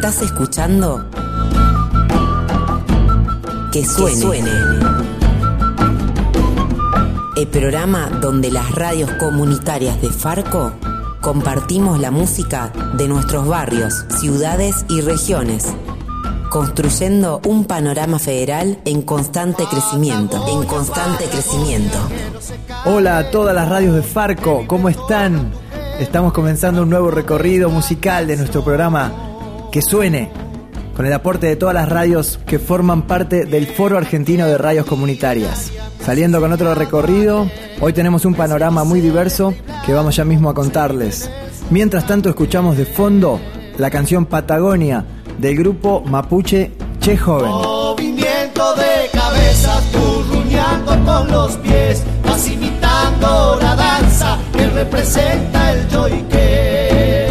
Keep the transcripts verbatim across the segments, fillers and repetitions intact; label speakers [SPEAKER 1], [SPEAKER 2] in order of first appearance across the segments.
[SPEAKER 1] Estás escuchando Que Suene. Que Suene. El programa donde las radios comunitarias de Farco compartimos la música de nuestros barrios, ciudades y regiones, construyendo un panorama federal en constante crecimiento, en constante crecimiento.
[SPEAKER 2] Hola a todas las radios de Farco, ¿cómo están? Estamos comenzando un nuevo recorrido musical de nuestro programa Que Suene, con el aporte de todas las radios que forman parte del Foro Argentino de Radios Comunitarias. Saliendo con otro recorrido, hoy tenemos un panorama muy diverso que vamos ya mismo a contarles. Mientras tanto, escuchamos de fondo la canción Patagonia del grupo mapuche Che Joven.
[SPEAKER 3] Movimiento de cabeza, tú ruñando con los pies, vas imitando la danza que representa el yoique.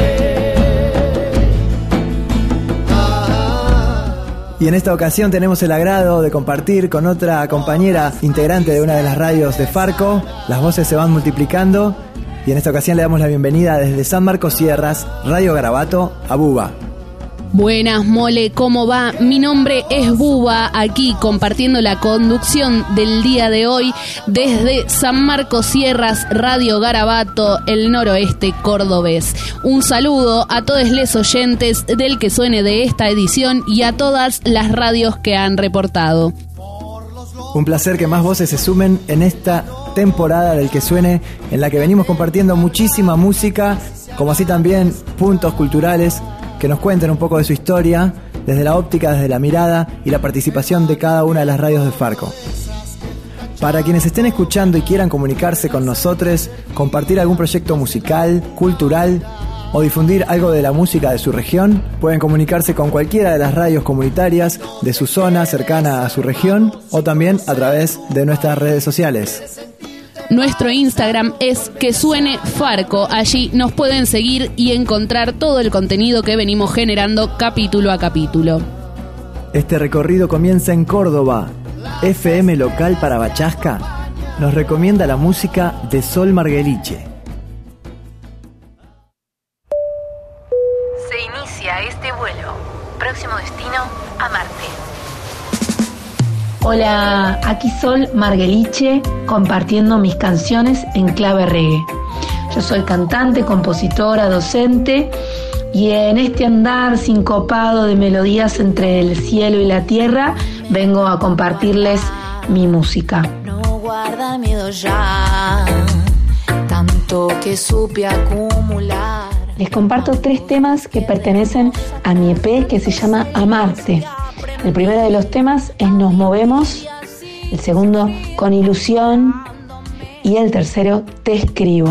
[SPEAKER 2] Y en esta ocasión tenemos el agrado de compartir con otra compañera integrante de una de las radios de Farco. Las voces se van multiplicando y en esta ocasión le damos la bienvenida desde San Marcos Sierras, Radio Garabato, a Buba.
[SPEAKER 4] Buenas, mole, ¿cómo va? Mi nombre es Buba, aquí compartiendo la conducción del día de hoy desde San Marcos Sierras, Radio Garabato, el noroeste cordobés. Un saludo a todos los oyentes del Que Suene de esta edición y a todas las radios que han reportado.
[SPEAKER 2] Un placer que más voces se sumen en esta temporada del Que Suene, en la que venimos compartiendo muchísima música, como así también puntos culturales que nos cuenten un poco de su historia, desde la óptica, desde la mirada y la participación de cada una de las radios de Farco. Para quienes estén escuchando y quieran comunicarse con nosotros, compartir algún proyecto musical, cultural o difundir algo de la música de su región, pueden comunicarse con cualquiera de las radios comunitarias de su zona cercana a su región o también a través de nuestras redes sociales.
[SPEAKER 4] Nuestro Instagram es Que Suene Farco. Allí nos pueden seguir y encontrar todo el contenido que venimos generando capítulo a capítulo.
[SPEAKER 2] Este recorrido comienza en Córdoba. F M Local para Bachasca nos recomienda la música de Sol Margueliche.
[SPEAKER 5] Se inicia este vuelo. Próximo destino, a Marte.
[SPEAKER 6] Hola, aquí Sol Margueliche compartiendo mis canciones en clave reggae. Yo soy cantante, compositora, docente y en este andar sincopado de melodías entre el cielo y la tierra vengo a compartirles mi música.
[SPEAKER 7] No guarda miedo ya, tanto que supe acumular.
[SPEAKER 6] Les comparto tres temas que pertenecen a mi E P que se llama Amarte. El primero de los temas es Nos Movemos, el segundo Con Ilusión y el tercero Te Escribo.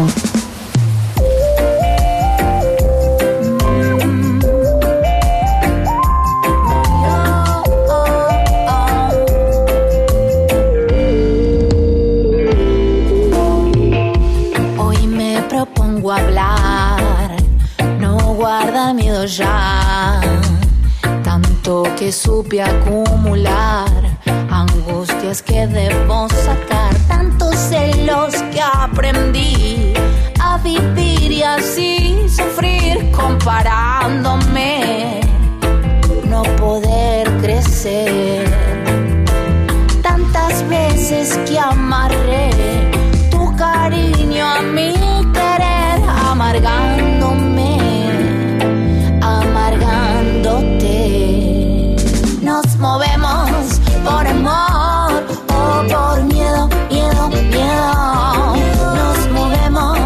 [SPEAKER 7] Hoy me propongo hablar, no guarda miedo ya, tanto que supe acumular, angustias que debo sacar, tantos celos que aprendí a vivir y así sufrir comparándome, no poder crecer. Tantas veces que amarré tu cariño a mi querer, amargándome, amargándote. Nos movemos por amor o por miedo, miedo, miedo. Nos movemos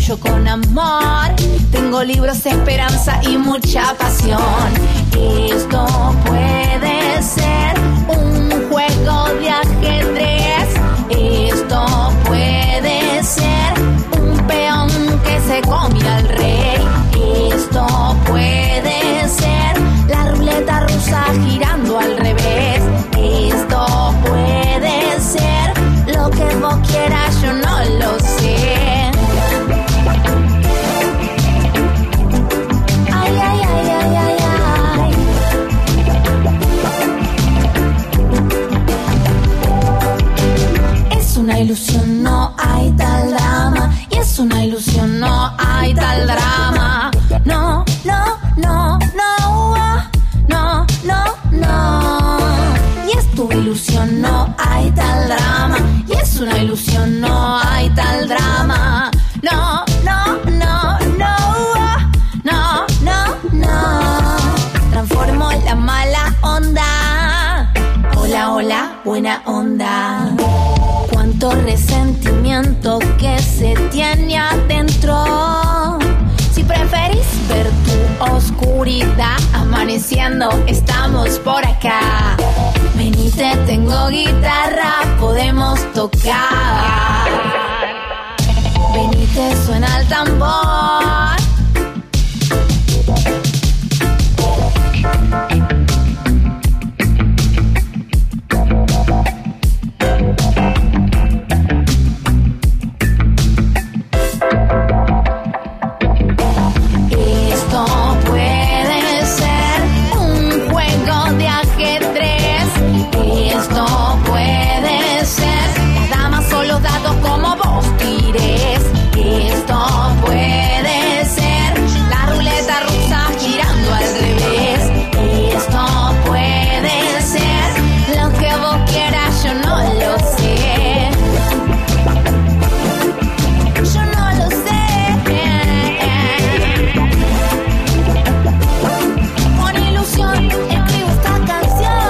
[SPEAKER 7] hecho con amor. Tengo libros, esperanza y mucha pasión. Esto puede ser un juego de ajedrez. Esto puede ser un peón que se come al rey. Esto puede ser la ruleta rusa girando al revés. Esto puede ser lo que vos quieras, yo no lo sé. Ay, ay, ay, ay, ay, ay. Es una ilusión, no hay tal drama. Y es una ilusión, no hay tal drama. No, no, no, no, no, no, no. Y es tu ilusión, no hay tal drama. Y es una ilusión, no hay tal drama. No, no, no, no, no, no, no. Transformo la mala onda. Hola, hola, buena onda. Cuánto resentimiento que se tiene adentro. Si preferís ver tu oscuridad amaneciendo, estamos por acá. Venite, tengo guitarra, podemos tocar. Venite, suena el tambor. Como vos tires, esto puede ser la ruleta rusa girando al revés. Esto puede ser lo que vos quieras, yo no lo sé. Yo no lo sé. Con ilusión escribo esta canción.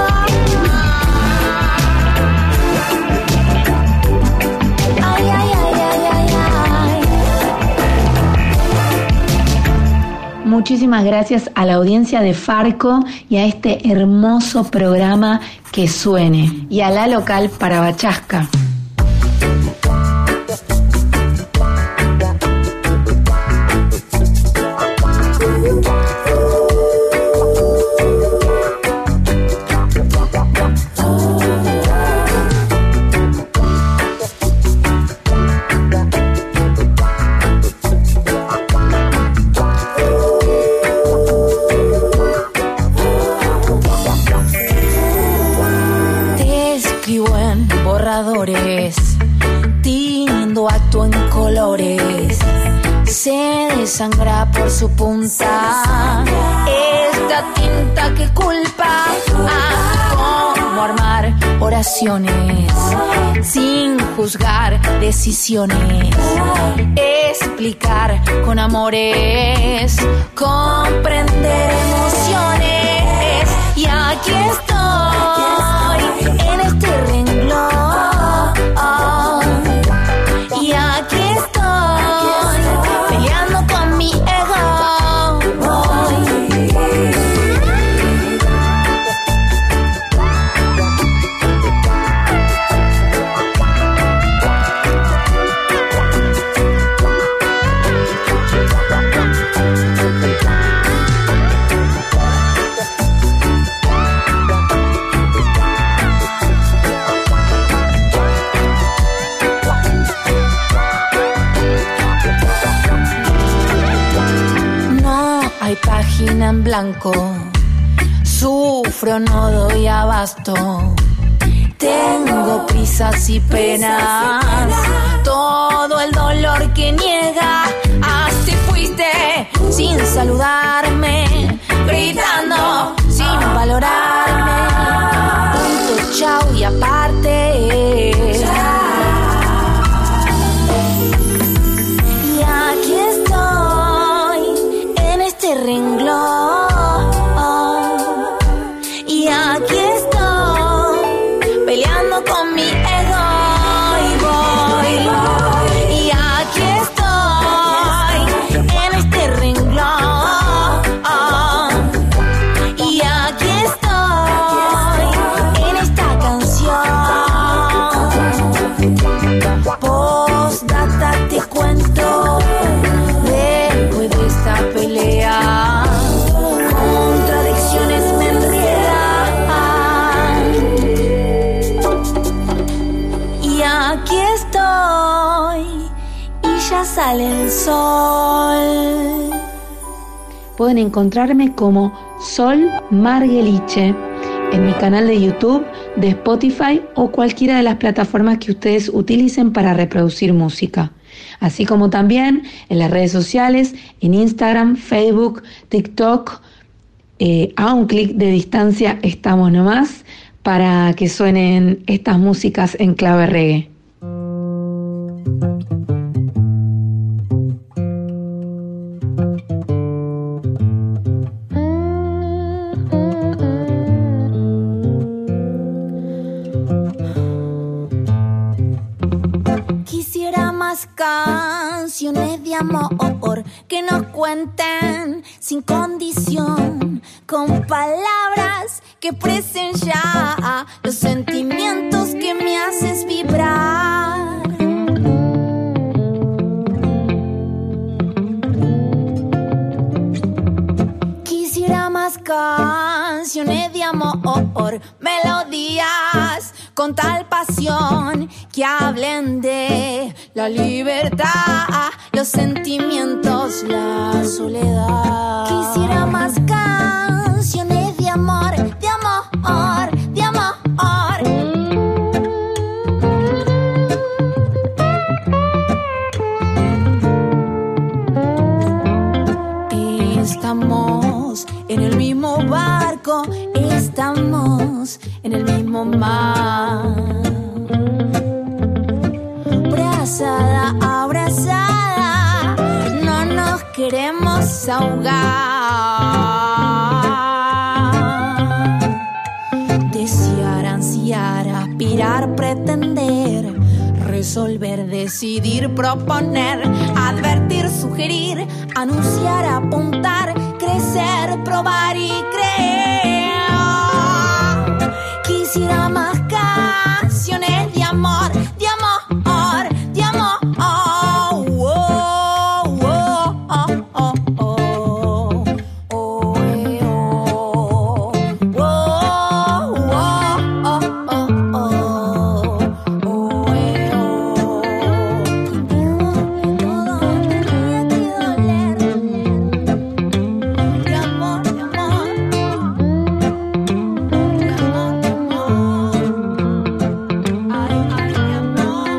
[SPEAKER 7] Muchísimas gracias a la audiencia de Farco y a este hermoso programa Que Suene, y a la local para Bachasca. Tiñendo acto en colores, se desangra por su punta esta tinta que culpa a cómo armar oraciones sin juzgar decisiones, explicar con amores, comprender emociones. Y aquí estoy en este renglón. Y aquí estoy peleando con mi ego. Hay página en blanco, sufro, no doy abasto. Tengo prisas y penas, todo el dolor que niega. Así fuiste, sin saludarme, gritando, sin valorarme. Punto, chau y aparte. Y aquí estoy, en este renglón. Y aquí estoy, peleando con mi ego. Y voy, y aquí estoy,
[SPEAKER 6] pueden encontrarme como Sol Margeliche en mi canal de YouTube, de Spotify o cualquiera de las plataformas que ustedes utilicen para reproducir música. Así como también en las redes sociales, en Instagram, Facebook, TikTok. Eh, a un clic de distancia estamos nomás para que suenen estas músicas en clave reggae.
[SPEAKER 7] Canciones de amor que nos cuenten sin condición, con palabras que expresen ya los sentimientos que me haces vibrar. Quisiera más canciones de amor, melodías con tal pasión que hablen de la libertad, los sentimientos, la soledad. Quisiera más canciones de amor, de amor, de amor. Estamos en el mismo barco, estamos en el mismo mar. Abrazada, abrazada, no nos queremos ahogar. Desear, ansiar, aspirar, pretender, resolver, decidir, proponer, advertir, sugerir, anunciar, apuntar, crecer, probar y creer. Quisiera más canciones de amor, de amor, de amor. Oh, oh, oh, oh, oh, oh, eh, oh, oh, oh, oh, oh, oh, eh, oh. Y todo tendría que doler. De amor, de amor. De amor, de amor. Ay, ay, de amor.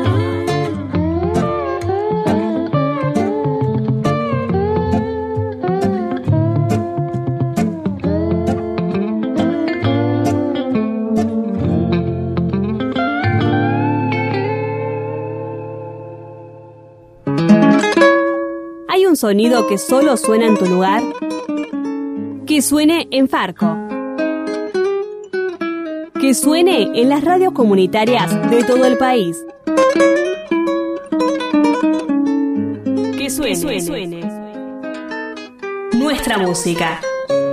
[SPEAKER 8] ¿Hay un sonido que solo suena en tu lugar? Que suene en Farco. Que suene en las radios comunitarias de todo el país. Que suene, que suene. Nuestra música.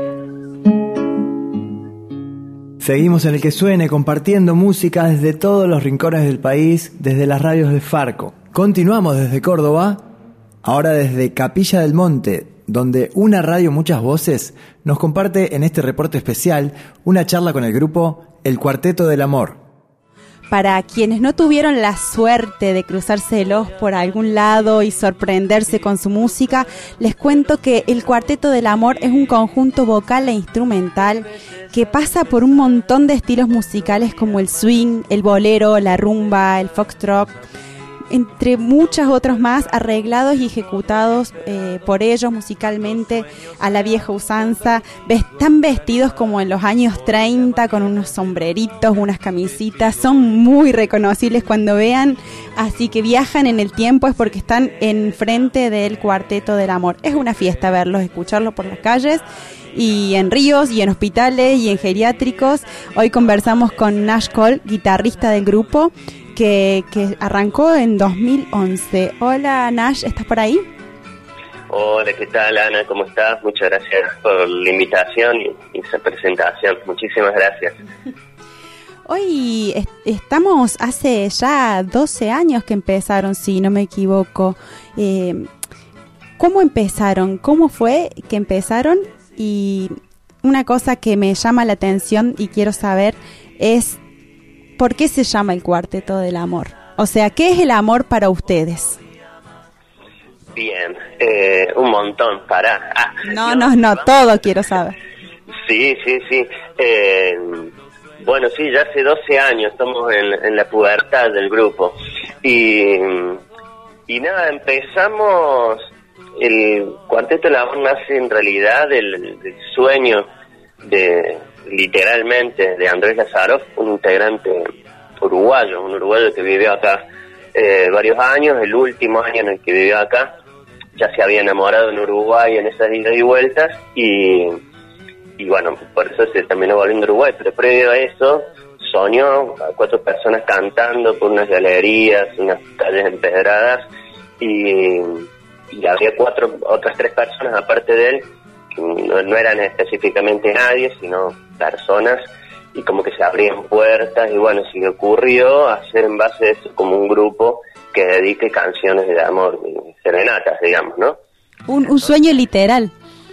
[SPEAKER 2] Seguimos en el que suene, compartiendo música desde todos los rincones del país, desde las radios de Farco. Continuamos desde Córdoba, ahora desde Capilla del Monte, donde una radio muchas voces nos comparte en este reporte especial una charla con el grupo El Cuarteto del Amor.
[SPEAKER 9] Para quienes no tuvieron la suerte de cruzárselos por algún lado y sorprenderse con su música, les cuento que el Cuarteto del Amor es un conjunto vocal e instrumental que pasa por un montón de estilos musicales como el swing, el bolero, la rumba, el foxtrot, entre muchos otros más, arreglados y ejecutados eh, por ellos musicalmente a la vieja usanza. Están vestidos como en los años treinta, con unos sombreritos, unas camisitas, son muy reconocibles cuando vean, así que viajan en el tiempo es porque están enfrente del Cuarteto del Amor. Es una fiesta verlos, escucharlos por las calles y en ríos y en hospitales y en geriátricos. Hoy conversamos con Nash Cole, guitarrista del grupo, Que, que arrancó en dos mil once. Hola Nash, ¿estás por ahí?
[SPEAKER 10] Hola, ¿qué tal Ana? ¿Cómo estás? Muchas gracias por la invitación y, y esa presentación. Muchísimas gracias.
[SPEAKER 9] Hoy est- estamos hace ya doce años que empezaron, si no me equivoco. Eh, ¿Cómo empezaron? ¿Cómo fue que empezaron? Y una cosa que me llama la atención y quiero saber es ¿por qué se llama el Cuarteto del Amor? O sea, ¿qué es el amor para ustedes?
[SPEAKER 10] Bien, eh, un montón, pará. Ah,
[SPEAKER 9] no, no, no, no, todo quiero saber.
[SPEAKER 10] Sí, sí, sí. Eh, bueno, sí, ya hace doce años estamos en, en la pubertad del grupo. Y, y nada, empezamos... El Cuarteto del Amor nace en realidad del, del sueño de, literalmente, de Andrés Lazarov, un integrante uruguayo, un uruguayo que vivió acá eh, varios años. El último año en el que vivió acá ya se había enamorado en Uruguay en esas idas y vueltas, y, y bueno, por eso se terminó volviendo a Uruguay, pero previo a eso soñó a cuatro personas cantando por unas galerías, unas calles empedradas, y, y había cuatro, otras tres personas aparte de él, que no, no eran específicamente nadie, sino personas, y como que se abrían puertas, y bueno, se le ocurrió hacer en base a eso como un grupo que dedique canciones de amor, serenatas, digamos, ¿no?
[SPEAKER 9] Un, un sueño literal.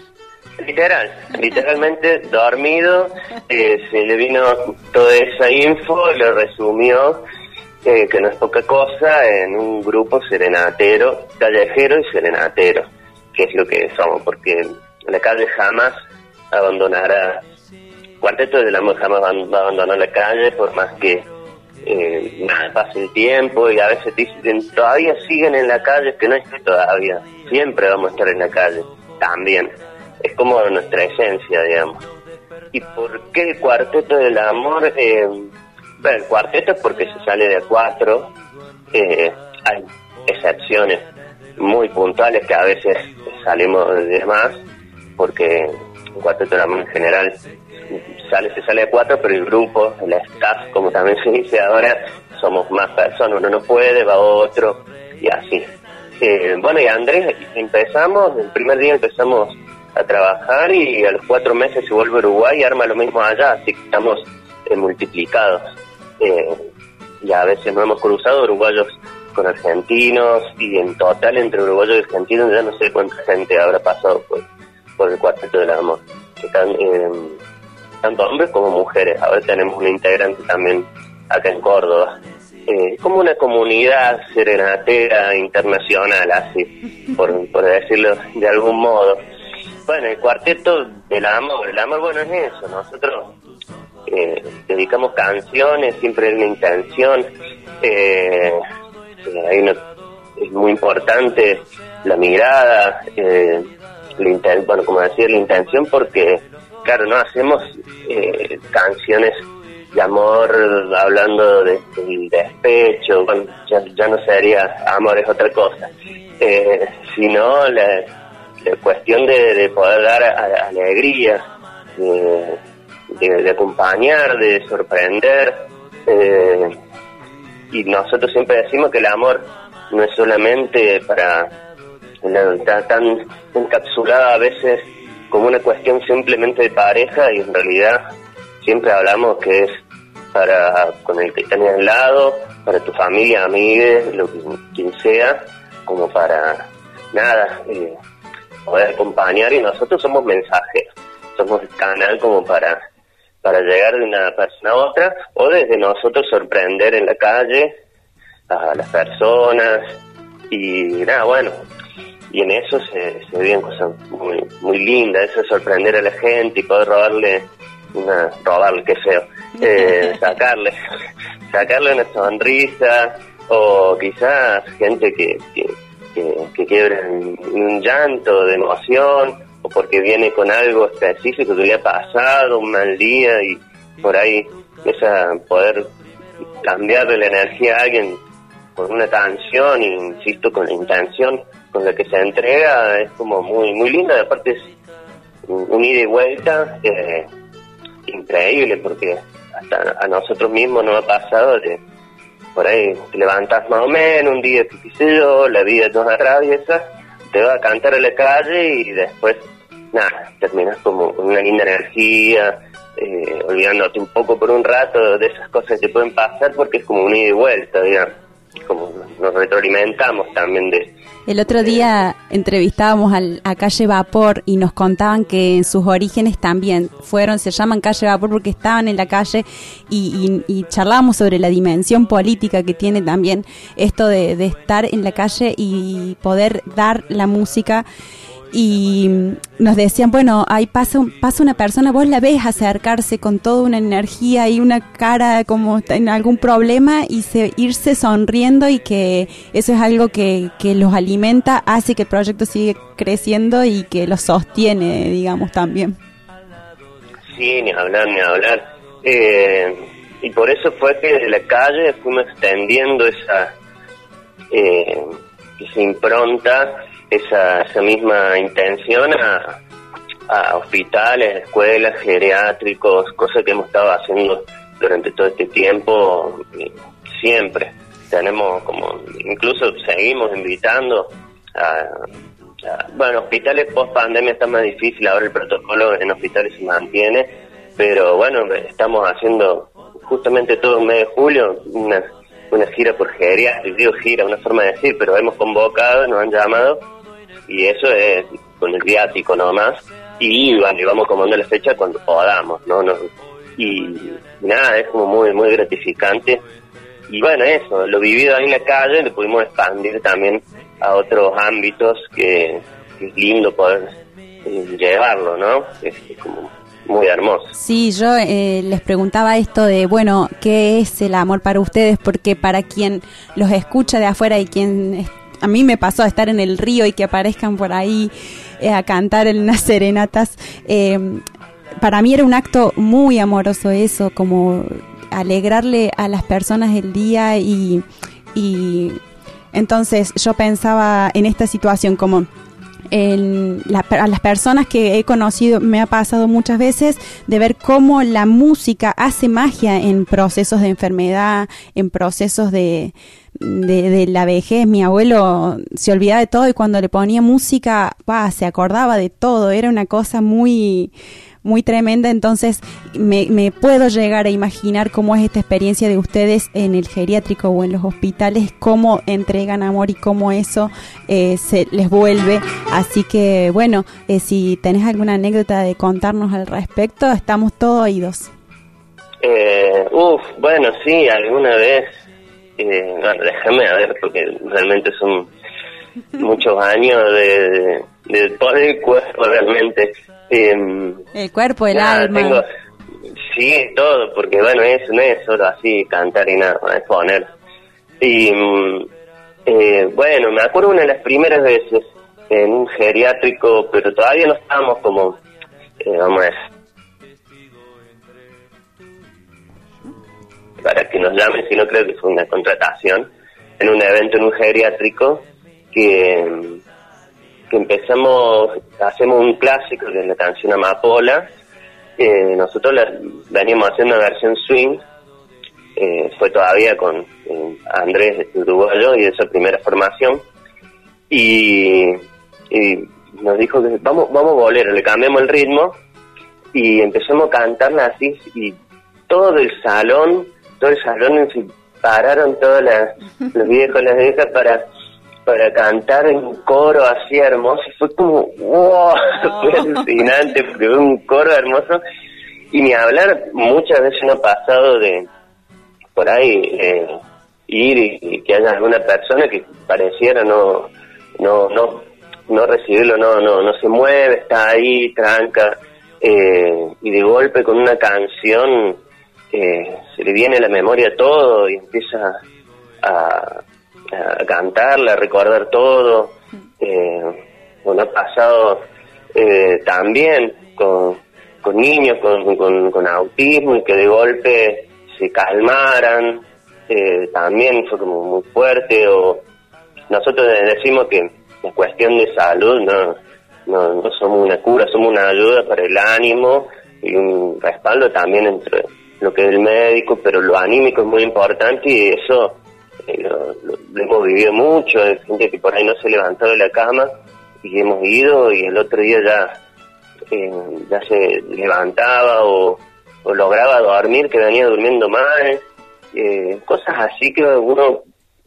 [SPEAKER 10] Literal, literalmente dormido, eh, se le vino toda esa info y lo resumió, eh, que no es poca cosa, en un grupo serenatero, callejero y serenatero, que es lo que somos, porque la calle jamás abandonará, Cuarteto del Amor jamás va a abandonar la calle, por más que eh, nada, pase el tiempo, y a veces dicen, todavía siguen en la calle, que no es que todavía, siempre vamos a estar en la calle, también. Es como nuestra esencia, digamos. ¿Y por qué el Cuarteto del Amor? Eh, bueno, el cuarteto es porque se sale de a cuatro. Eh, hay excepciones muy puntuales que a veces salimos de más, porque el Cuarteto del Amor en general sale, se sale de cuatro, pero el grupo, el staff, como también se dice ahora, somos más personas. Uno no puede, va otro, y así. Eh, bueno, y Andrés, empezamos, el primer día empezamos a trabajar, y a los cuatro meses se vuelve a Uruguay y arma lo mismo allá, así que estamos eh, multiplicados. Eh, y a veces nos hemos cruzado uruguayos con argentinos, y en total entre uruguayos y argentinos ya no sé cuánta gente habrá pasado por, por el Cuarteto del Amor, que están, eh, tanto hombres como mujeres. Ahora tenemos un integrante también acá en Córdoba. Eh, como una comunidad serenatera internacional, así, por, por decirlo de algún modo. Bueno, el Cuarteto del Amor, el amor, bueno, es eso. Nosotros eh, dedicamos canciones, siempre hay una intención. Eh, hay una, es muy importante la mirada, eh, la inten, bueno, como decir, la intención, porque, claro, no hacemos eh, canciones de amor hablando de, del despecho, bueno, ya, ya no sería amor, es otra cosa, eh, sino la la cuestión de, de poder dar a, a alegría, de, de, de acompañar, de sorprender, eh, y nosotros siempre decimos que el amor no es solamente para, está tan encapsulada a veces como una cuestión simplemente de pareja, y en realidad siempre hablamos que es para con el que estás al lado, para tu familia, amigues, lo que quien sea, como para nada, eh, poder acompañar, y nosotros somos mensajeros, somos el canal como para para llegar de una persona a otra, o desde nosotros sorprender en la calle a las personas, y nada, bueno, y en eso se, se viven cosas muy muy lindas, eso de sorprender a la gente y poder robarle una, robarle, qué feo, eh, sacarle, sacarle una sonrisa, o quizás gente que, que que, que quiebren un llanto de emoción, o porque viene con algo específico que le ha pasado, un mal día, y por ahí esa poder cambiarle la energía a alguien con una canción, y insisto, con la intención con la que se entrega, es como muy muy linda. Aparte es un ida y vuelta eh, increíble, porque hasta a nosotros mismos nos ha pasado de por ahí te levantas más o menos un día, que qué sé yo, la vida nos atraviesa, te vas a cantar a la calle, y después nada, terminas como con una linda energía, eh, olvidándote un poco por un rato de esas cosas que te pueden pasar, porque es como un ida y vuelta, digamos. como nos retroalimentamos también de...
[SPEAKER 9] El otro día entrevistábamos al, a Calle Vapor y nos contaban que en sus orígenes también fueron, se llaman Calle Vapor porque estaban en la calle y, y, y charlábamos sobre la dimensión política que tiene también esto de, de estar en la calle y poder dar la música. Y nos decían, bueno, ahí pasa, pasa una persona, vos la ves acercarse con toda una energía y una cara como en algún problema y se, irse sonriendo, y que eso es algo que, que los alimenta, hace que el proyecto siga creciendo y que los sostiene, digamos, también.
[SPEAKER 10] Sí, ni hablar, ni hablar. Eh, y por eso fue que de la calle fuimos extendiendo esa, eh, esa impronta, esa, esa misma intención a, a hospitales, escuelas, geriátricos, cosas que hemos estado haciendo durante todo este tiempo, siempre. Tenemos como, incluso seguimos invitando a, a bueno, hospitales post pandemia está más difícil, ahora el protocolo en hospitales se mantiene, pero bueno, estamos haciendo justamente todo el mes de julio una, una gira por geriátrico, digo gira, una forma de decir, pero hemos convocado, nos han llamado, y eso es con el viático nomás, y bueno, y vamos comando la fecha cuando podamos, ¿no? no y nada, es como muy muy gratificante, y bueno, eso, lo vivido ahí en la calle lo pudimos expandir también a otros ámbitos que, que es lindo poder eh, llevarlo, ¿no? Es, es como muy hermoso.
[SPEAKER 9] Sí, yo eh, les preguntaba esto de, bueno, ¿qué es el amor para ustedes? Porque para quien los escucha de afuera y quien... A mí me pasó a estar en el río y que aparezcan por ahí eh, a cantar en unas serenatas. Eh, para mí era un acto muy amoroso eso, como alegrarle a las personas el día, y, y entonces yo pensaba en esta situación como... En la, a las personas que he conocido me ha pasado muchas veces de ver cómo la música hace magia en procesos de enfermedad, en procesos de, de, de la vejez. Mi abuelo se olvidaba de todo y cuando le ponía música, bah, se acordaba de todo. Era una cosa muy... muy tremenda, entonces me, me puedo llegar a imaginar cómo es esta experiencia de ustedes en el geriátrico o en los hospitales, cómo entregan amor y cómo eso eh, se les vuelve. Así que bueno, eh, si tenés alguna anécdota de contarnos al respecto, estamos todos oídos.
[SPEAKER 10] Eh, uf, bueno, sí, alguna vez, eh, bueno, déjame a ver, porque realmente son muchos años de, de, de todo el cuerpo realmente. Eh,
[SPEAKER 9] el cuerpo, el
[SPEAKER 10] nada,
[SPEAKER 9] alma.
[SPEAKER 10] Tengo, sí, todo, porque bueno, eso no es solo así cantar y nada, es poner. Y eh, bueno, me acuerdo una de las primeras veces en un geriátrico, pero todavía no estábamos como, eh, vamos a decir, para que nos llamen, si no creo que fue una contratación, en un evento en un geriátrico, que... que empezamos, hacemos un clásico de la canción Amapola. Eh, nosotros la, veníamos haciendo una versión swing, eh, fue todavía con eh, Andrés Uruguayo y esa primera formación, y, y nos dijo que vamos vamos bolero, le cambiamos el ritmo y empezamos a cantarla así, y todo el salón, todo el salón se pararon todos las, los viejos, las viejas para para cantar en coro así hermoso, y fue como wow, oh. Fue alucinante porque fue un coro hermoso, y ni hablar, muchas veces no ha pasado de por ahí eh, ir y, y que haya alguna persona que pareciera no no no no recibirlo, no no no se mueve, está ahí tranca, eh, y de golpe con una canción eh, se le viene a la memoria todo y empieza a a cantarla, a recordar todo. Eh, bueno, ha pasado eh, también con, con niños con, con, con autismo y que de golpe se calmaran, eh, también fue como muy fuerte. O nosotros decimos que la cuestión de salud no, no, no somos una cura, somos una ayuda para el ánimo y un respaldo también entre lo que es el médico, pero lo anímico es muy importante, y eso Eh, lo, lo, lo hemos vivido mucho. Hay gente que por ahí no se levantó de la cama y hemos ido y el otro día ya eh, ya se levantaba o, o lograba dormir, que venía durmiendo mal, eh, cosas así que uno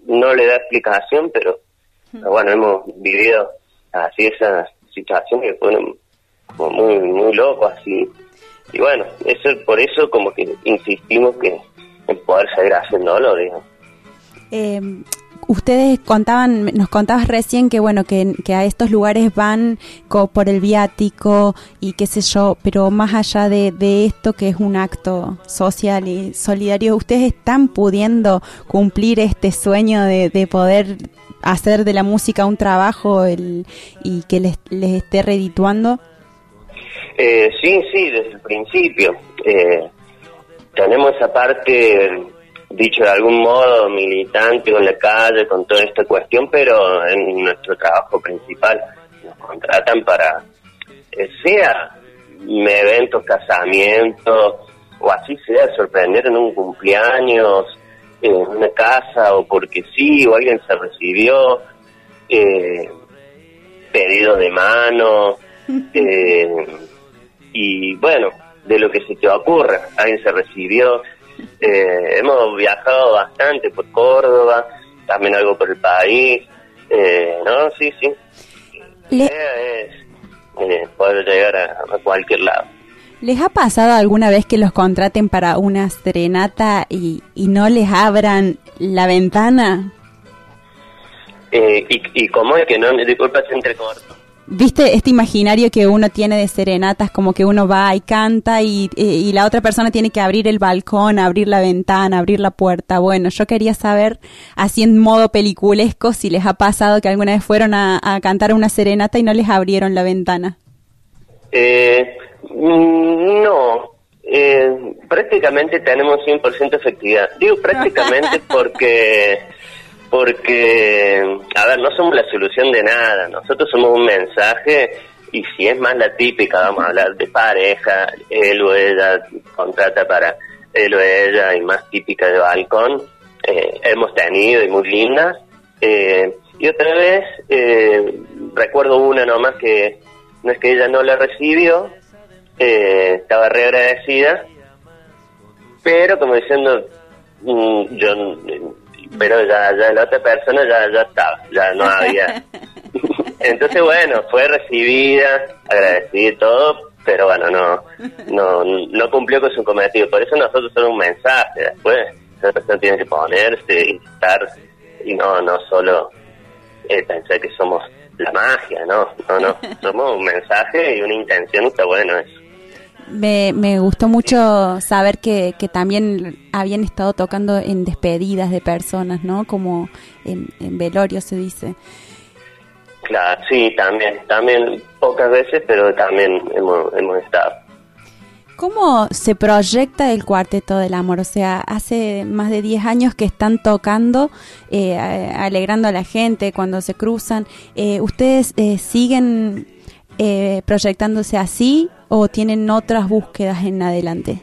[SPEAKER 10] no le da explicación, pero, pero bueno, hemos vivido así esas situaciones que fueron como muy, muy locos, así. Y bueno, eso por eso como que insistimos que en poder seguir haciéndolo, digamos.
[SPEAKER 9] Eh, ustedes contaban, nos contabas recién que bueno, que, que a estos lugares van co- por el viático y qué sé yo, pero más allá de, de esto que es un acto social y solidario, ¿ustedes están pudiendo cumplir este sueño de, de poder hacer de la música un trabajo el, y que les, les esté redituando?
[SPEAKER 10] Eh, sí, sí, desde el principio. Eh, tenemos esa parte, dicho de algún modo, militante con la calle, con toda esta cuestión, pero en nuestro trabajo principal nos contratan para, eh, sea eventos, casamientos, o así sea, sorprender en un cumpleaños, en una casa, o porque sí, o alguien se recibió, eh, pedido de mano, eh, y bueno, de lo que se te ocurra, alguien se recibió. Eh, hemos viajado bastante por Córdoba, también algo por el país, eh, no, sí, sí. La idea es eh, poder llegar a, a cualquier lado.
[SPEAKER 9] ¿Les ha pasado alguna vez que los contraten para una serenata y, y no les abran la ventana?
[SPEAKER 10] Eh, y, y cómo es que no, disculpa, se entrecorto.
[SPEAKER 9] ¿Viste este imaginario que uno tiene de serenatas, como que uno va y canta y, y, y la otra persona tiene que abrir el balcón, abrir la ventana, abrir la puerta? Bueno, yo quería saber, así en modo peliculesco, si les ha pasado que alguna vez fueron a, a cantar una serenata y no les abrieron la ventana.
[SPEAKER 10] Eh, no, eh, prácticamente tenemos cien por ciento efectividad. Digo prácticamente porque... Porque, a ver, no somos la solución de nada, nosotros somos un mensaje, y si es más la típica, vamos a hablar de pareja, él o ella contrata para él o ella, y más típica de balcón, eh, hemos tenido y muy lindas, eh, y otra vez, eh, recuerdo una nomás que no es que ella no la recibió, eh, estaba re agradecida, pero como diciendo, mm, yo... pero ya, ya la otra persona ya, ya estaba, ya no había. Entonces, bueno, fue recibida, agradecida y todo, pero bueno, no, no, no cumplió con su cometido. Por eso nosotros somos un mensaje. Después, esa persona tiene que ponerse y estar, y no, no solo eh, pensar que somos la magia, no, no, no. Somos un mensaje y una intención, está bueno eso.
[SPEAKER 9] Me, me gustó mucho saber que, que también habían estado tocando en despedidas de personas, ¿no? Como en, en velorio se dice.
[SPEAKER 10] Claro, sí, también, también pocas veces, pero también hemos, hemos estado.
[SPEAKER 9] ¿Cómo se proyecta el Cuarteto del Amor? O sea, hace más de diez años que están tocando, eh, alegrando a la gente cuando se cruzan. Eh, ¿Ustedes eh, siguen eh, proyectándose así o tienen otras búsquedas en adelante?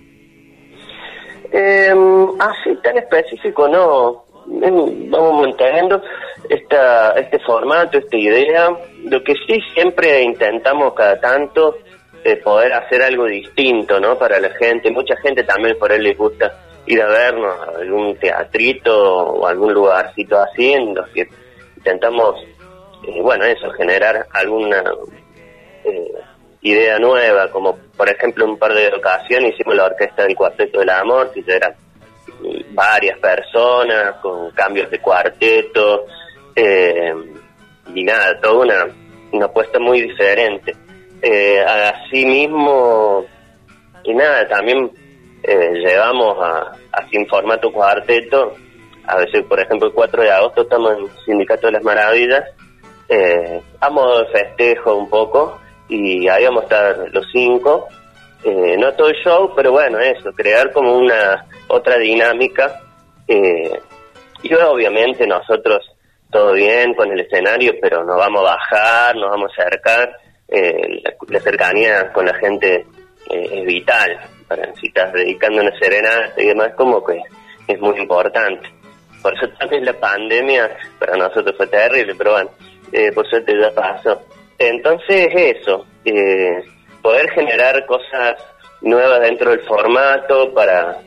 [SPEAKER 10] Eh, así tan específico no. Vamos manteniendo esta, este formato, esta idea. Lo que sí siempre intentamos cada tanto eh, poder hacer algo distinto, ¿no? Para la gente. Mucha gente también por él les gusta ir a vernos a algún teatrito o algún lugarcito así en los que intentamos, eh, bueno, eso, generar alguna eh, idea nueva, como por ejemplo un par de ocasiones hicimos la orquesta del Cuarteto del Amor, que ya eran varias personas con cambios de cuarteto, eh, y nada, toda una, una apuesta muy diferente. Eh, así mismo, y nada, también eh, llevamos a, así en formato cuarteto, a veces por ejemplo el cuatro de agosto estamos en el Sindicato de las Maravillas, eh, a modo de festejo un poco, y ahí vamos a estar los cinco, eh, no todo el show, pero bueno, eso, crear como una otra dinámica, eh, y obviamente nosotros todo bien con el escenario, pero nos vamos a bajar, nos vamos a acercar, eh, la, la cercanía con la gente eh, es vital, para si estás dedicando una serenata y demás, como que es muy importante. Por eso también la pandemia para nosotros fue terrible, pero bueno, eh, por suerte ya pasó. Entonces eso, eh, poder generar cosas nuevas dentro del formato para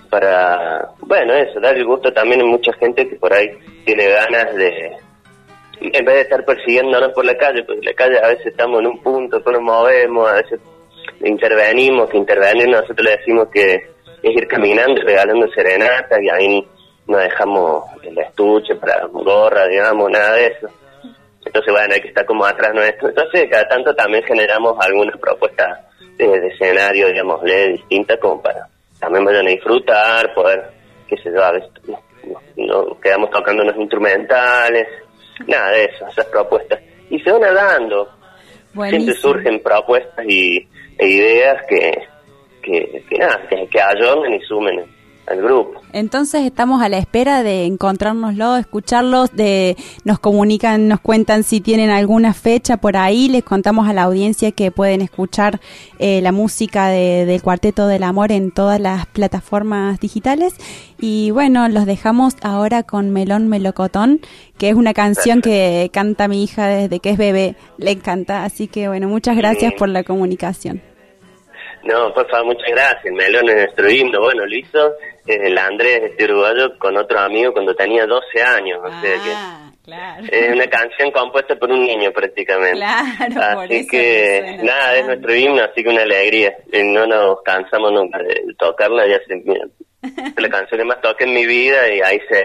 [SPEAKER 10] para, bueno, eso, dar el gusto también a mucha gente que por ahí tiene ganas de, en vez de estar persiguiéndonos por la calle, porque en la calle a veces estamos en un punto, que nos movemos, a veces intervenimos, que intervenir nosotros le decimos que es ir caminando y regalando serenatas, y ahí no dejamos el estuche para gorra, digamos, nada de eso. Entonces, bueno, hay que estar como atrás nuestro. Entonces, cada tanto también generamos alguna propuesta de, de escenario, digamos, de distinta, como para también vayan a disfrutar, poder, qué sé yo, a veces no, no, no quedamos tocando unos instrumentales, nada de eso, esas propuestas. Y se van dando.
[SPEAKER 9] Buenísimo.
[SPEAKER 10] Siempre surgen propuestas y, e ideas que, que, que nada, que, que ayuden y sumen al grupo.
[SPEAKER 9] Entonces estamos a la espera de encontrárnoslo, escucharlos, de nos comunican, nos cuentan si tienen alguna fecha por ahí, les contamos a la audiencia que pueden escuchar eh, la música de, del Cuarteto del Amor en todas las plataformas digitales. Y bueno, los dejamos ahora con Melón Melocotón, que es una canción que canta mi hija desde que es bebé, le encanta, así que bueno, muchas gracias por la comunicación.
[SPEAKER 10] No, por favor, muchas gracias. Melón es nuestro himno. Bueno, lo hizo eh, el Andrés, este uruguayo, con otro amigo cuando tenía doce años. O sea
[SPEAKER 9] ah, que claro.
[SPEAKER 10] Es una canción compuesta por un niño prácticamente.
[SPEAKER 9] Claro,
[SPEAKER 10] así que nada, es nuestro himno, así que una alegría. Eh, no nos cansamos nunca de tocarla. Ya se, mira, la canción que más toqué en mi vida y ahí se...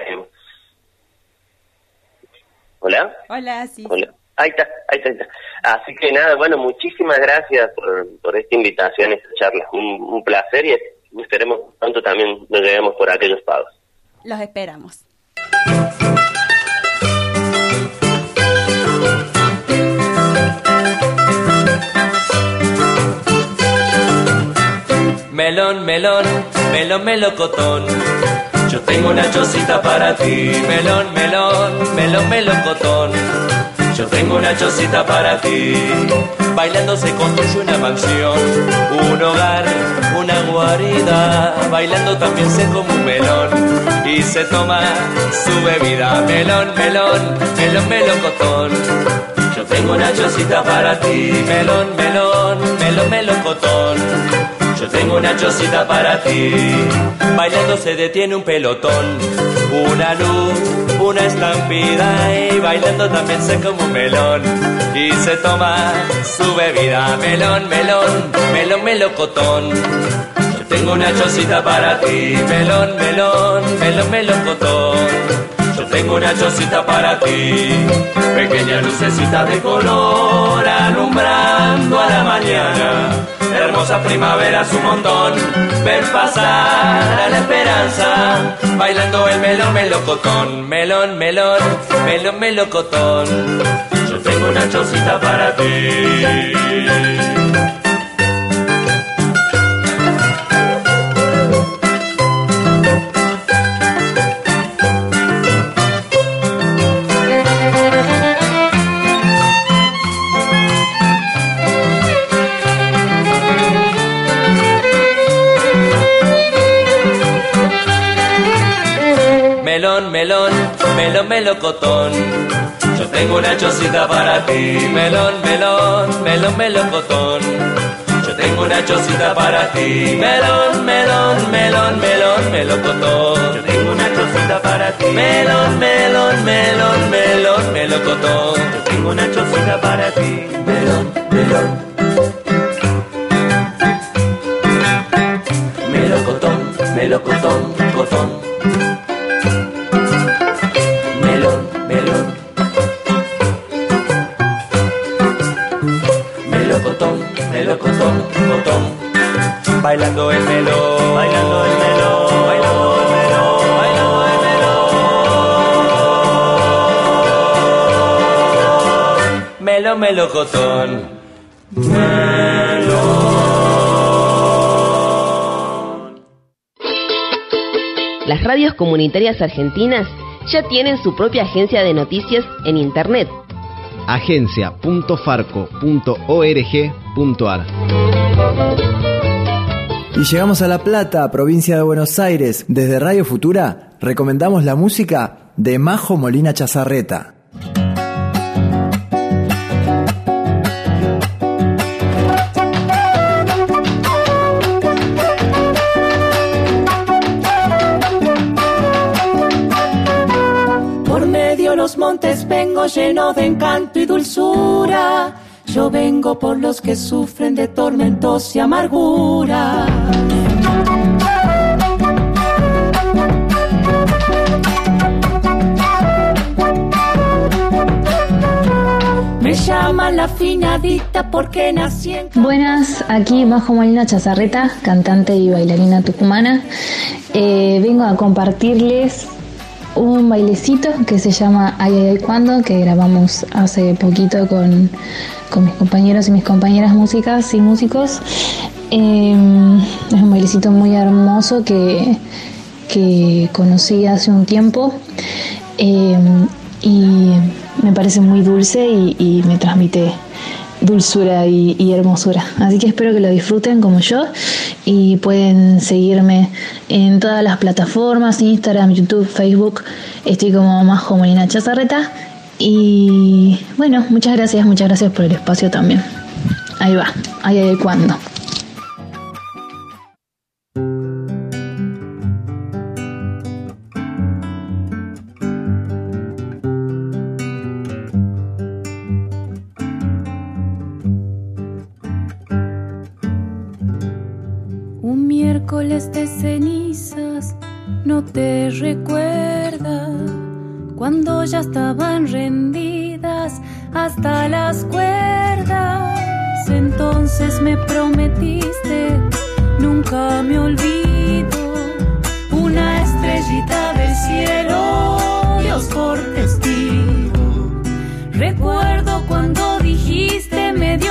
[SPEAKER 10] ¿Hola?
[SPEAKER 9] Hola, sí.
[SPEAKER 10] Hola. Ahí está, ahí está, ahí está. Así que nada, bueno, muchísimas gracias por, por esta invitación, esta charla. Un, un placer y esperemos pronto también nos lleguemos por aquellos pagos.
[SPEAKER 9] Los esperamos.
[SPEAKER 11] Melón, melón, melón, melocotón. Yo tengo una chocita para ti. Melón, melón, melón, melocotón. Yo tengo una chocita para ti. Bailando se construye una mansión, un hogar, una guarida. Bailando también se come un melón y se toma su bebida. Melón, melón, melón, melocotón. Yo tengo una chocita para ti. Melón, melón, melón, melocotón. Yo tengo una chocita para ti. Bailando se detiene un pelotón, una luz, una estampida. Y bailando también se come un melón y se toma su bebida. Melón, melón, melón, melocotón. Yo tengo una chocita para ti. Melón, melón, melón, melocotón. Yo tengo una chocita para ti. Pequeña lucecita de color alumbrando a la mañana. Hermosa primavera su montón. Ven pasar a la esperanza. Bailando el melón melocotón. Melón, melón, melón melocotón. Yo tengo una chocita para ti. Melón, melón, melón, melocotón. Yo tengo una chocita para ti. Melón, melón, melón, melocotón. Yo tengo una chocita para ti. Melón, melón, melón, melón, melocotón. Yo tengo una chocita para ti. Melón, melón, melón, melón, melocotón. Yo tengo una chocita para ti. Melón, melón. Melocotón, melocotón, cotón. Melón, melón. Melocotón, melocotón, cotón. Bailando el melón, bailando el melón, bailando el melón, bailando el melón. Melón, melocotón. Melón.
[SPEAKER 12] Las radios comunitarias argentinas ya tienen su propia agencia de noticias en internet.
[SPEAKER 13] agencia punto farco punto org punto ar.
[SPEAKER 2] Y llegamos a La Plata, provincia de Buenos Aires. Desde Radio Futura recomendamos la música de Majo Molina Chazarreta.
[SPEAKER 3] los montes vengo lleno de encanto y dulzura. Yo vengo por los que sufren de tormentos y amargura. Me llaman la finadita porque nací en...
[SPEAKER 14] Buenas, aquí bajo Molina Chazarreta, cantante y bailarina tucumana. Eh, vengo a compartirles un bailecito que se llama Ay Ay Ay Cuando, que grabamos hace poquito con, con mis compañeros y mis compañeras músicas y músicos. Eh, es un bailecito muy hermoso que, que conocí hace un tiempo. Eh, y me parece muy dulce y, y me transmite dulzura y, y hermosura. Así que espero que lo disfruten como yo y pueden seguirme en todas las plataformas, Instagram, YouTube, Facebook. Estoy como Majo Molina Chazarreta. Y bueno, muchas gracias, muchas gracias por el espacio también. Ahí va, ahí hay cuando.
[SPEAKER 15] Miércoles de cenizas, no te recuerda cuando ya estaban rendidas hasta las cuerdas. Entonces me prometiste, nunca me olvido, una estrellita del cielo, Dios por testigo. Recuerdo cuando dijiste medio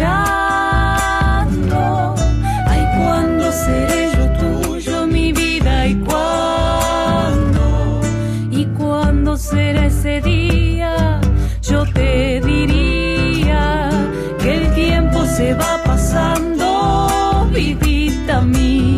[SPEAKER 15] llorando, ¿cuándo seré yo tuyo, mi vida? ¿Y cuándo? ¿Y cuándo será ese día? Yo te diría que el tiempo se va pasando, vidita mía.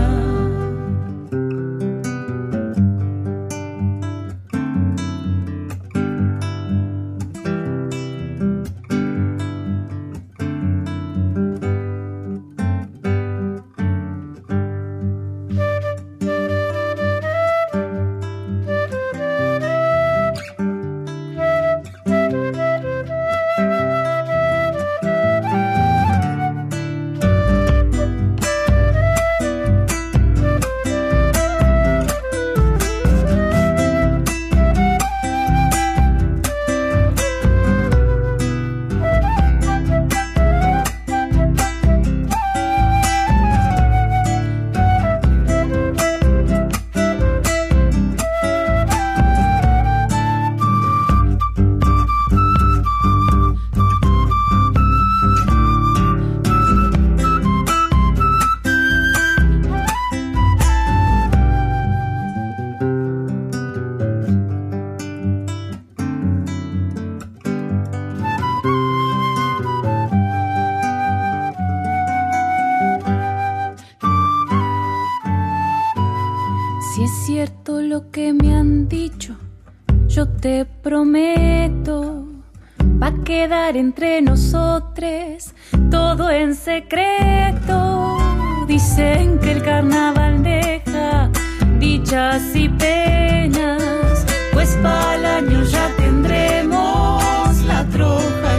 [SPEAKER 15] Te prometo, va a quedar entre nosotros todo en secreto. Dicen que el carnaval deja dichas y penas, pues para el año ya tendremos la troja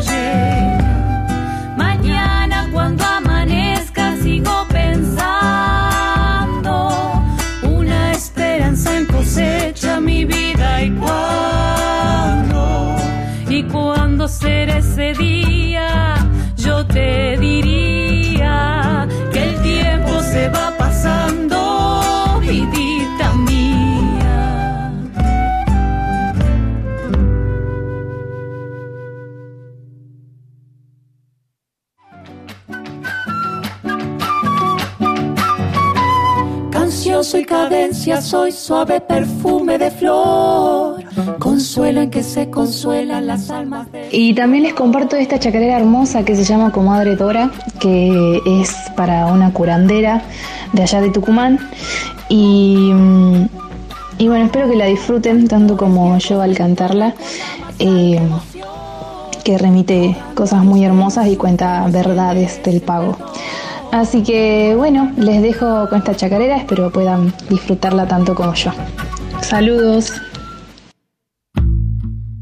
[SPEAKER 15] llena. Mañana cuando amanezca sigo pensando, una esperanza en cosecha mi vida. ¿Y cuándo? ¿Y cuándo será ese día? Yo te diría que el tiempo se va pasando, vidita mía. Canción soy cadencia, soy suave perfume de flor, consuelo en que se consuelan las almas de...
[SPEAKER 14] Y también les comparto esta chacarera hermosa que se llama Comadre Dora, que es para una curandera de allá de Tucumán. Y, y bueno, espero que la disfruten tanto como yo al cantarla, eh, que remite cosas muy hermosas y cuenta verdades del pago. Así que bueno, les dejo con esta chacarera, espero puedan disfrutarla tanto como yo. Saludos.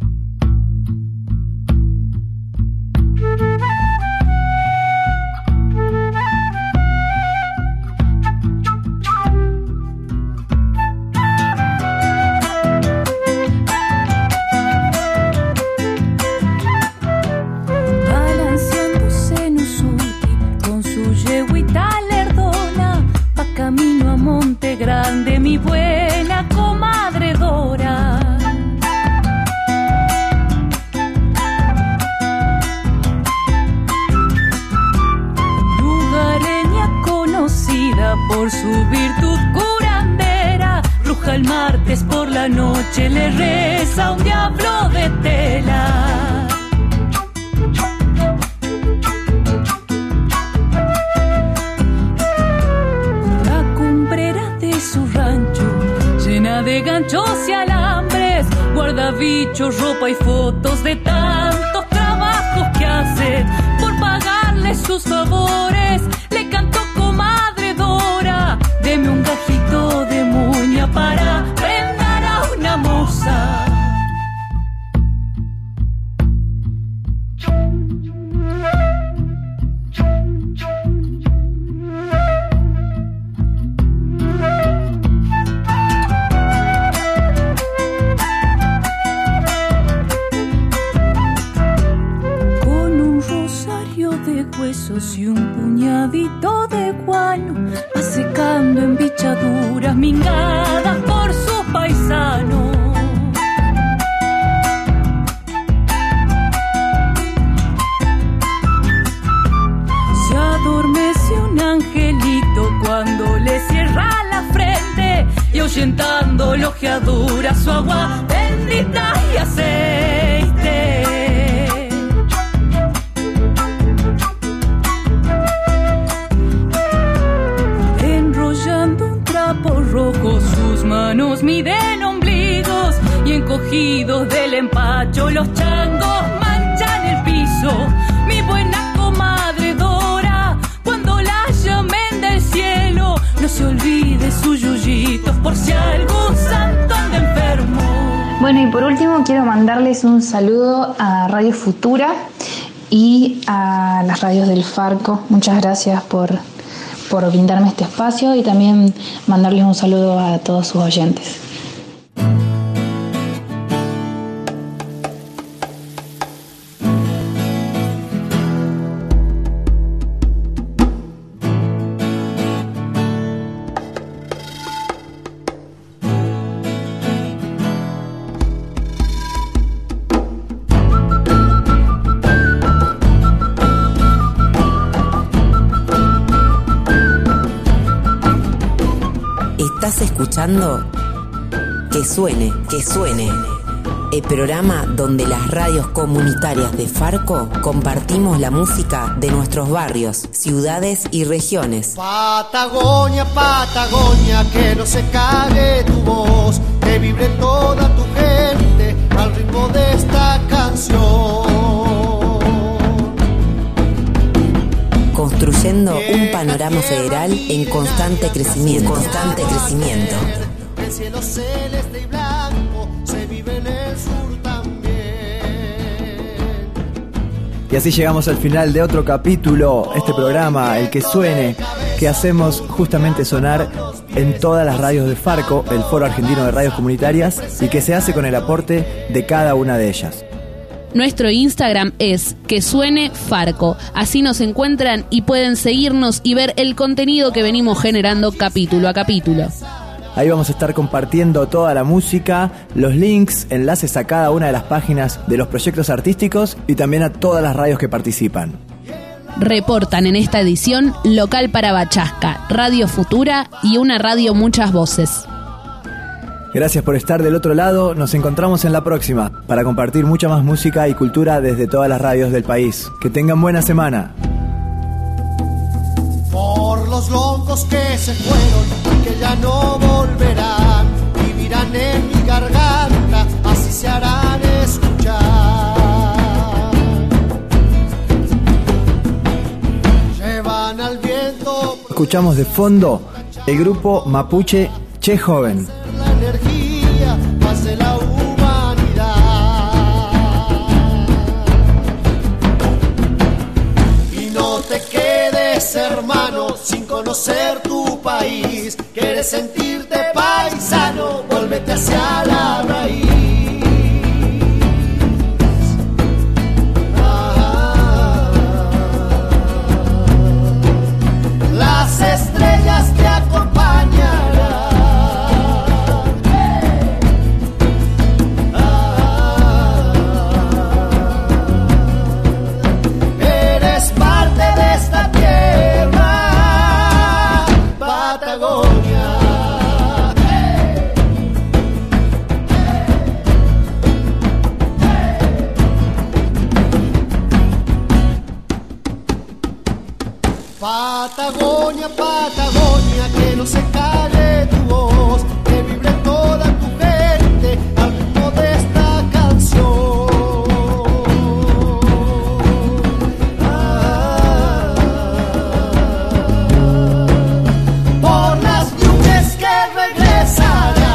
[SPEAKER 15] martes por la noche le reza un diablo de tela. La cumbrera de su rancho, llena de ganchos y alambres, guarda bichos, ropa y fotos de tantos trabajos que hace. Por pagarle sus favores, le cantó comadre Dora, deme un gajito de muña para prendar a una moza. Y un puñadito de guano va secando en bichaduras mingadas por sus paisanos. Se adormece un angelito cuando le cierra la frente y ahuyentando la ojeadura su agua bendita y aceite. Por rojo sus manos miden ombligos y encogidos del empacho los changos manchan el piso. Mi buena comadre Dora, cuando la llamen del cielo, no se olvide sus yuyitos por si algún santo anda enfermo.
[SPEAKER 14] Bueno, y por último quiero mandarles un saludo a Radio Futura y a las radios del Farco. Muchas gracias por por brindarme este espacio y también mandarles un saludo a todos sus oyentes.
[SPEAKER 1] Estás escuchando Que Suene, Que Suene, el programa donde las radios comunitarias de Farco compartimos la música de nuestros barrios, ciudades y regiones.
[SPEAKER 3] Patagonia, Patagonia, que no se calle tu voz, que vibre toda tu gente al ritmo de esta canción.
[SPEAKER 1] Construyendo un panorama federal en constante crecimiento. Constante crecimiento.
[SPEAKER 3] El cielo celeste y blanco se vive en el sur también.
[SPEAKER 2] Y así llegamos al final de otro capítulo, este programa, el que suene, que hacemos justamente sonar en todas las radios de Farco, el Foro Argentino de Radios Comunitarias, y que se hace con el aporte de cada una de ellas.
[SPEAKER 4] Nuestro Instagram es Que Suene Farco. Así nos encuentran y pueden seguirnos y ver el contenido que venimos generando capítulo a capítulo.
[SPEAKER 2] Ahí vamos a estar compartiendo toda la música, los links, enlaces a cada una de las páginas de los proyectos artísticos y también a todas las radios que participan.
[SPEAKER 4] Reportan en esta edición Local para Bachasca, Radio Futura y una radio Muchas Voces.
[SPEAKER 2] Gracias por estar del otro lado, nos encontramos en la próxima para compartir mucha más música y cultura desde todas las radios del país. Que tengan buena semana.
[SPEAKER 3] Por los locos que se fueron y que ya no volverán, vivirán en mi garganta, así se harán escuchar. Llevan al viento.
[SPEAKER 2] Escuchamos de fondo el grupo mapuche Che Joven.
[SPEAKER 3] La energía más de la humanidad. Y no te quedes, hermano, sin conocer tu país. Quieres sentirte paisano, vuélvete hacia la raíz. Ah, las estrellas te acompañan. Patagonia, Patagonia, que no se calle tu voz, que vibre toda tu gente al ritmo de esta canción. Ah, por las nubes que regresarán.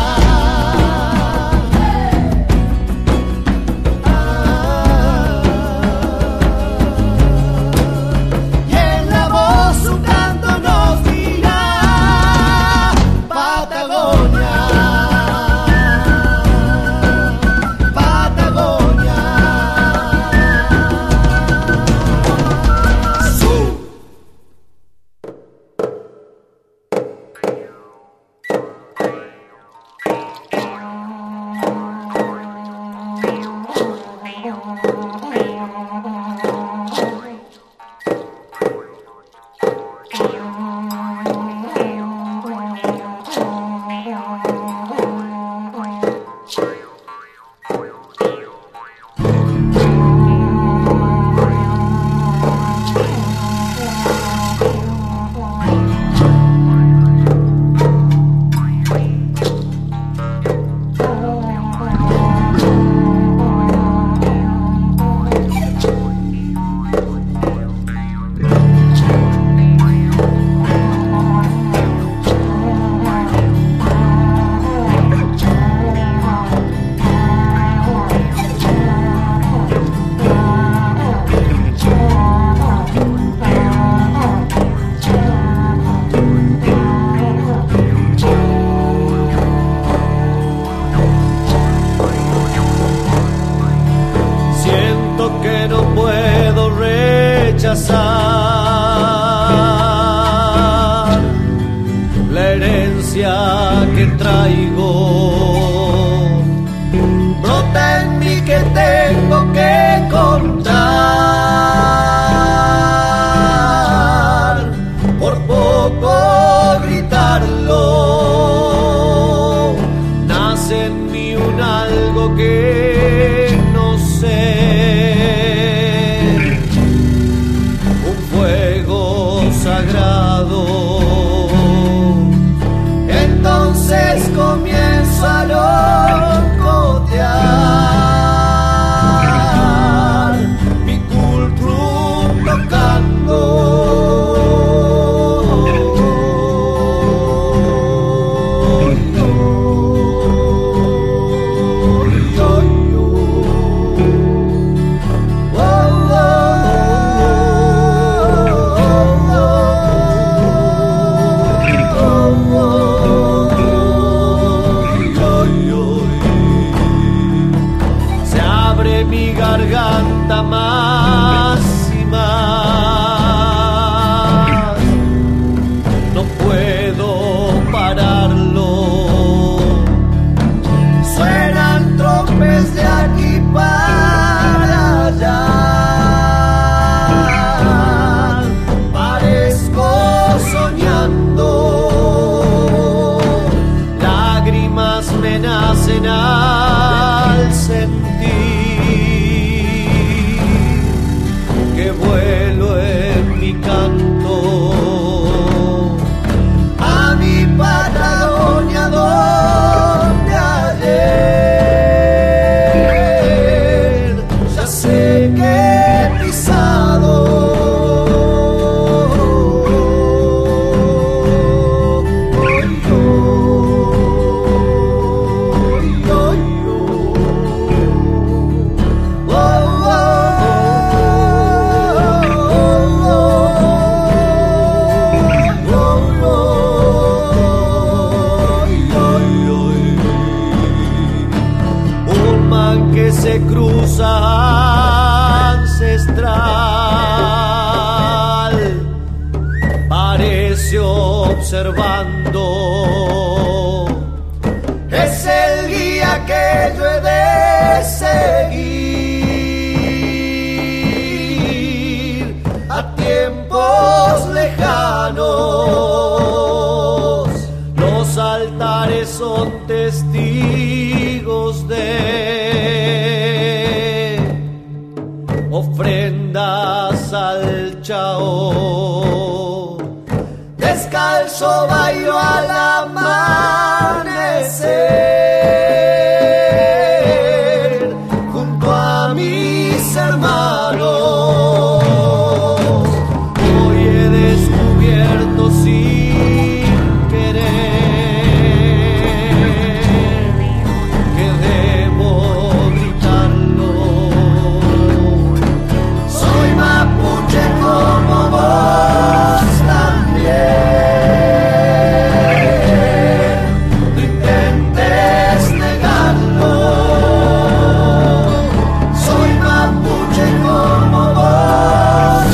[SPEAKER 3] La herencia que traigo brota en mí, que tengo que contar, por poco gritarlo. Nace en mí un algo que no sé, sagrado. Entonces comienzo a locotear mi cultrum tocando. Garganta más y más, no puedo pararlo. Suenan trompes de aquí para allá. Parezco soñando, lágrimas me nacen al sentir que vuelo en mi canto a mi Patagonia, donde ayer ya sé que he pisado. Se cruza ancestral, parece observando, es el guía que yo he de seguir a tiempos lejanos. Los altares son testigos de ofrendas al Chao, descalzo bailo al amanecer junto a mis hermanos. Hoy he descubierto sin querer que debo gritarlo. Soy mapuche como vos también. No intentes negarlo. Soy mapuche como vos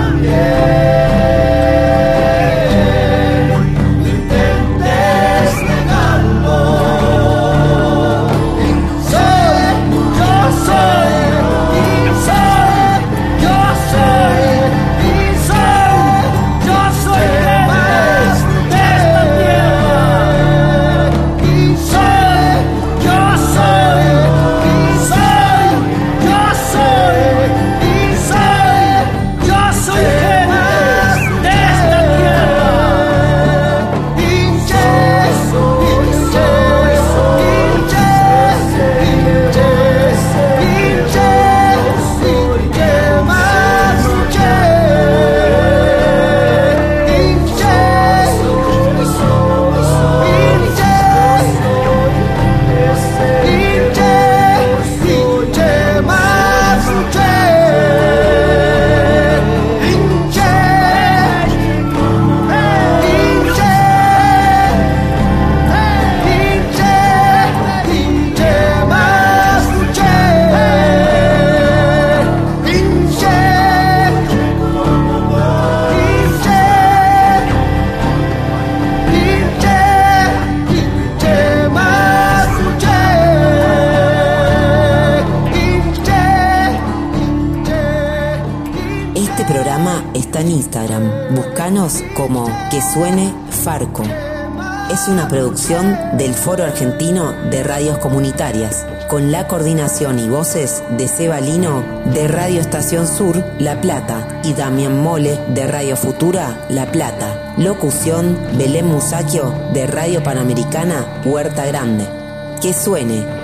[SPEAKER 3] también. No intentes negarlo. Soy, yo soy, y soy, yo soy, y soy, yo soy más de esta tierra. Y soy, yo soy, y soy, yo soy, y soy, yo soy más de esta tierra. Hinche, hinche, hinche, hinche, hinche, más hinche, hinche, hinche, hinche, más hinche, hinche, hinche, más hinche, hinche, hinche, más
[SPEAKER 1] Este programa está en Instagram. Búscanos como Que Suene Farco. Es una producción del Foro Argentino de Radios Comunitarias, con la coordinación y voces de Seba Lino de Radio Estación Sur, La Plata, y Damián Mole de Radio Futura, La Plata. Locución Belén Musacchio de Radio Panamericana, Huerta Grande. Que suene